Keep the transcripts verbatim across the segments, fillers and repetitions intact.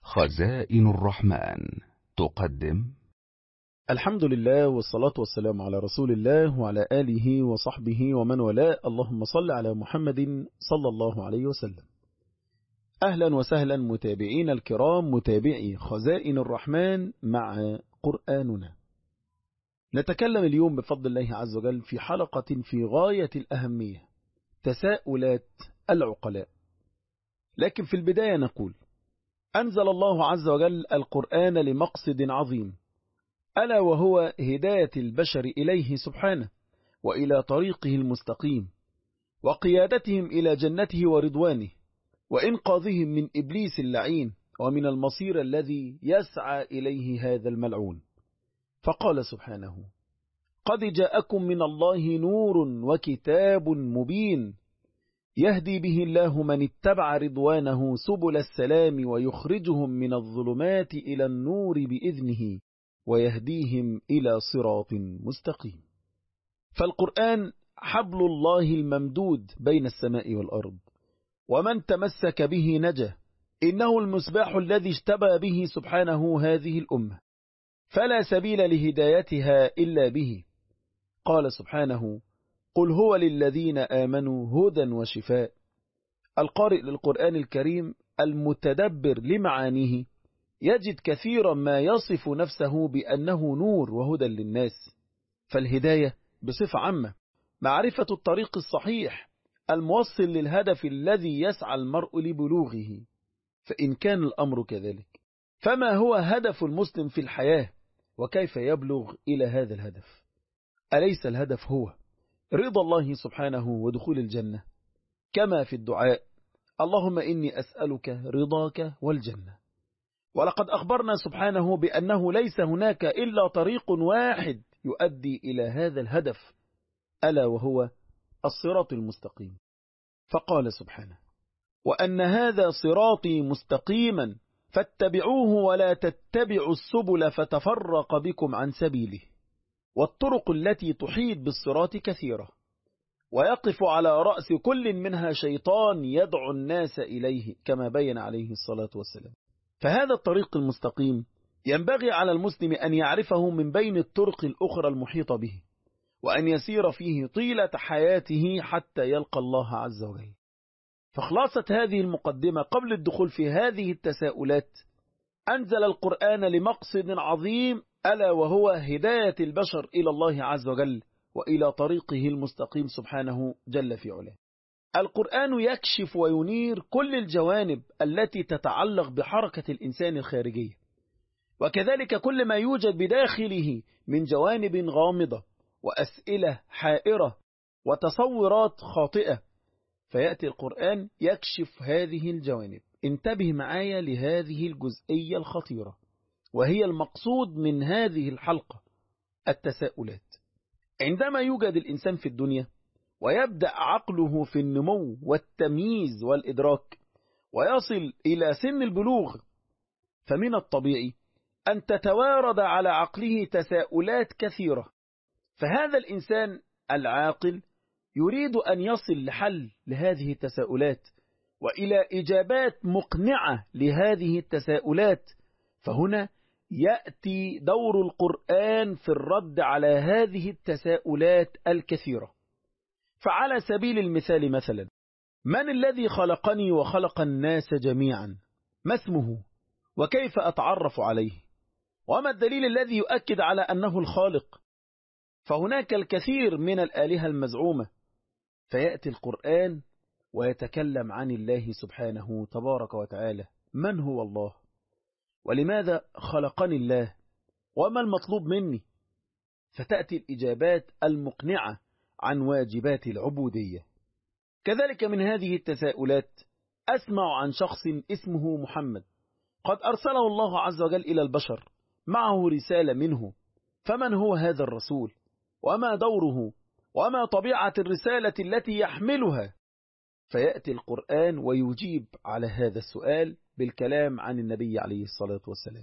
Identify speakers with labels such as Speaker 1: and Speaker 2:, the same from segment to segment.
Speaker 1: خزائن الرحمن تقدم.
Speaker 2: الحمد لله والصلاة والسلام على رسول الله وعلى آله وصحبه ومن والاه. اللهم صل على محمد صلى الله عليه وسلم. أهلا وسهلا متابعين الكرام، متابعي خزائن الرحمن مع قرآننا. نتكلم اليوم بفضل الله عز وجل في حلقة في غاية الأهمية، تساؤلات العقلاء. لكن في البداية نقول: أنزل الله عز وجل القرآن لمقصد عظيم، ألا وهو هداية البشر إليه سبحانه وإلى طريقه المستقيم، وقيادتهم إلى جنته ورضوانه، وإنقاذهم من إبليس اللعين ومن المصير الذي يسعى إليه هذا الملعون. فقال سبحانه: قد جاءكم من الله نور وكتاب مبين يهدي به الله من اتبع رضوانه سبل السلام ويخرجهم من الظلمات إلى النور بإذنه ويهديهم إلى صراط مستقيم. فالقرآن حبل الله الممدود بين السماء والأرض، ومن تمسك به نجا. إنه المصباح الذي اشتبى به سبحانه هذه الأمة، فلا سبيل لهدايتها إلا به. قال سبحانه: قل هو للذين آمنوا هدى وشفاء. القارئ للقرآن الكريم المتدبر لمعانيه يجد كثيرا ما يصف نفسه بأنه نور وهدى للناس. فالهداية بصفة عامة معرفة الطريق الصحيح الموصل للهدف الذي يسعى المرء لبلوغه. فإن كان الأمر كذلك، فما هو هدف المسلم في الحياة، وكيف يبلغ إلى هذا الهدف؟ أليس الهدف هو رضا الله سبحانه ودخول الجنة، كما في الدعاء: اللهم إني أسألك رضاك والجنة. ولقد أخبرنا سبحانه بأنه ليس هناك إلا طريق واحد يؤدي إلى هذا الهدف، ألا وهو الصراط المستقيم. فقال سبحانه: وأن هذا صراطي مستقيما فاتبعوه ولا تتبعوا السبل فتفرق بكم عن سبيله. والطرق التي تحيط بالصراط كثيرة، ويقف على رأس كل منها شيطان يدعو الناس إليه، كما بين عليه الصلاة والسلام. فهذا الطريق المستقيم ينبغي على المسلم أن يعرفه من بين الطرق الأخرى المحيطة به، وأن يسير فيه طيلة حياته حتى يلقى الله عز وجل. فخلاصة هذه المقدمة قبل الدخول في هذه التساؤلات: أنزل القرآن لمقصد عظيم، ألا وهو هداية البشر إلى الله عز وجل وإلى طريقه المستقيم سبحانه جل في علاه. القرآن يكشف وينير كل الجوانب التي تتعلق بحركة الإنسان الخارجية، وكذلك كل ما يوجد بداخله من جوانب غامضة وأسئلة حائرة وتصورات خاطئة. فيأتي القرآن يكشف هذه الجوانب. انتبه معايا لهذه الجزئية الخطيرة، وهي المقصود من هذه الحلقة: التساؤلات. عندما يوجد الإنسان في الدنيا ويبدأ عقله في النمو والتمييز والإدراك ويصل إلى سن البلوغ، فمن الطبيعي أن تتوارد على عقله تساؤلات كثيرة. فهذا الإنسان العاقل يريد أن يصل لحل لهذه التساؤلات وإلى إجابات مقنعة لهذه التساؤلات. فهنا يأتي دور القرآن في الرد على هذه التساؤلات الكثيرة. فعلى سبيل المثال مثلا: من الذي خلقني وخلق الناس جميعا؟ ما اسمه؟ وكيف أتعرف عليه؟ وما الدليل الذي يؤكد على أنه الخالق؟ فهناك الكثير من الآلهة المزعومة. فيأتي القرآن ويتكلم عن الله سبحانه تبارك وتعالى: من هو الله؟ ولماذا خلقني الله؟ وما المطلوب مني؟ فتأتي الإجابات المقنعة عن واجبات العبودية. كذلك من هذه التساؤلات أسمع عن شخص اسمه محمد، قد أرسله الله عز وجل إلى البشر، معه رسالة منه. فمن هو هذا الرسول؟ وما دوره؟ وما طبيعة الرسالة التي يحملها؟ فيأتي القرآن ويجيب على هذا السؤال بالكلام عن النبي عليه الصلاة والسلام.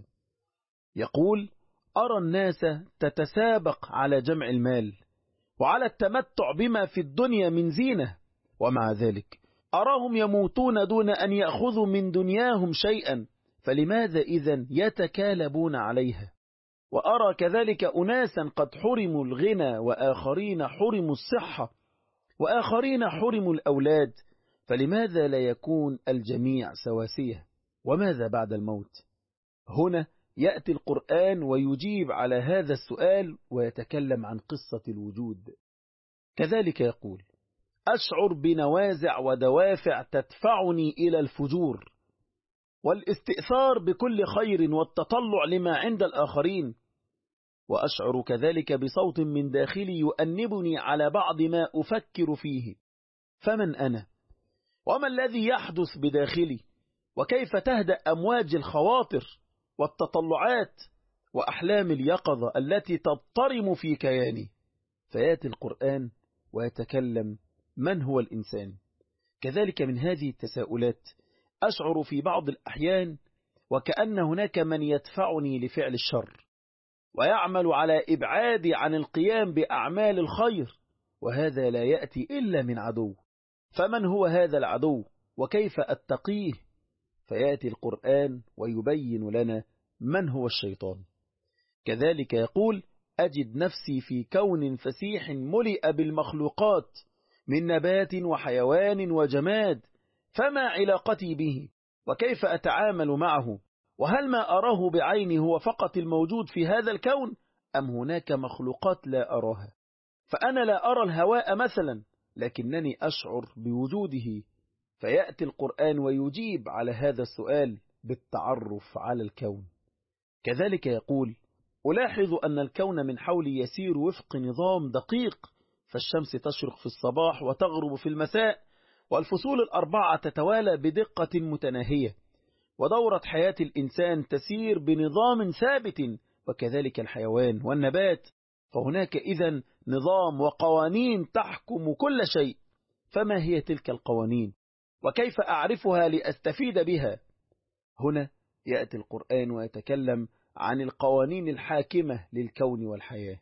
Speaker 2: يقول: أرى الناس تتسابق على جمع المال وعلى التمتع بما في الدنيا من زينة، ومع ذلك أراهم يموتون دون أن يأخذوا من دنياهم شيئا، فلماذا إذن يتكالبون عليها؟ وأرى كذلك أناسا قد حرموا الغنى، وآخرين حرموا الصحة، وآخرين حرموا الأولاد، فلماذا لا يكون الجميع سواسية؟ وماذا بعد الموت؟ هنا يأتي القرآن ويجيب على هذا السؤال ويتكلم عن قصة الوجود. كذلك يقول: أشعر بنوازع ودوافع تدفعني إلى الفجور والاستئثار بكل خير والتطلع لما عند الآخرين، وأشعر كذلك بصوت من داخلي يؤنبني على بعض ما أفكر فيه. فمن أنا؟ وما الذي يحدث بداخلي؟ وكيف تهدأ أمواج الخواطر والتطلعات وأحلام اليقظة التي تضطرم في كياني؟ فياتي القرآن ويتكلم: من هو الإنسان؟ كذلك من هذه التساؤلات أشعر في بعض الأحيان وكأن هناك من يدفعني لفعل الشر ويعمل على إبعادي عن القيام بأعمال الخير، وهذا لا يأتي إلا من عدو. فمن هو هذا العدو وكيف أتقيه؟ فيأتي القرآن ويبين لنا من هو الشيطان. كذلك يقول: أجد نفسي في كون فسيح ملئ بالمخلوقات من نبات وحيوان وجماد، فما علاقتي به؟ وكيف أتعامل معه؟ وهل ما أراه بعيني هو فقط الموجود في هذا الكون، أم هناك مخلوقات لا أراها؟ فأنا لا أرى الهواء مثلا، لكنني أشعر بوجوده. فيأتي القرآن ويجيب على هذا السؤال بالتعرف على الكون. كذلك يقول: ألاحظ أن الكون من حولي يسير وفق نظام دقيق، فالشمس تشرق في الصباح وتغرب في المساء، والفصول الأربعة تتوالى بدقة متناهية، ودورة حياة الإنسان تسير بنظام ثابت، وكذلك الحيوان والنبات. فهناك إذن نظام وقوانين تحكم كل شيء. فما هي تلك القوانين؟ وكيف أعرفها لأستفيد بها؟ هنا يأتي القرآن ويتكلم عن القوانين الحاكمة للكون والحياة.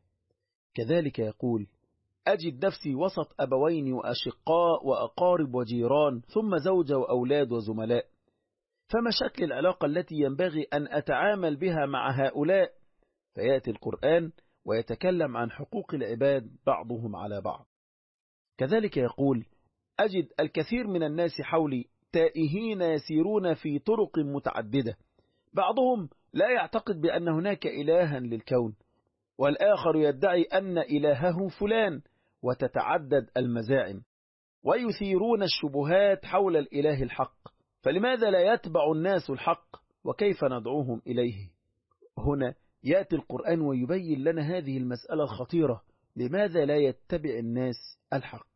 Speaker 2: كذلك يقول: أجد نفسي وسط أبوين وأشقاء وأقارب وجيران، ثم زوجة وأولاد وزملاء، فما شكل العلاقة التي ينبغي أن أتعامل بها مع هؤلاء؟ فيأتي القرآن ويتكلم عن حقوق العباد بعضهم على بعض. كذلك يقول: أجد الكثير من الناس حولي تائهين يسيرون في طرق متعددة، بعضهم لا يعتقد بأن هناك إلها للكون، والآخر يدعي أن إلهه فلان، وتتعدد المزاعم، ويثيرون الشبهات حول الإله الحق. فلماذا لا يتبع الناس الحق؟ وكيف ندعوهم إليه؟ هنا يأتي القرآن ويبين لنا هذه المسألة الخطيرة: لماذا لا يتبع الناس الحق؟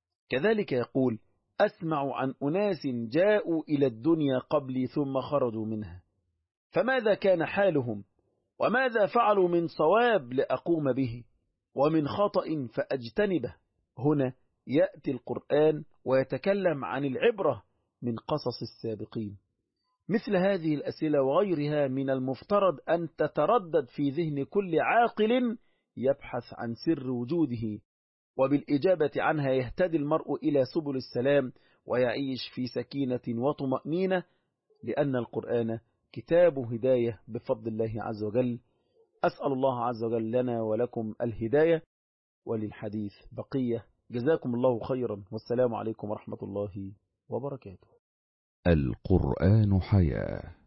Speaker 2: كذلك يقول: أسمع عن أناس جاءوا إلى الدنيا قبلي ثم خرجوا منها، فماذا كان حالهم؟ وماذا فعلوا من صواب لأقوم به، ومن خطأ فأجتنبه؟ هنا يأتي القرآن ويتكلم عن العبرة من قصص السابقين. مثل هذه الأسئلة وغيرها من المفترض أن تتردد في ذهن كل عاقل يبحث عن سر وجوده، وبالإجابة عنها يهتدي المرء إلى سبل السلام ويعيش في سكينة وطمأنينة، لأن القرآن كتاب هداية بفضل الله عز وجل. أسأل الله عز وجل لنا ولكم الهداية، وللحديث بقية. جزاكم الله خيرا، والسلام عليكم ورحمة الله وبركاته.
Speaker 1: القرآن حياة.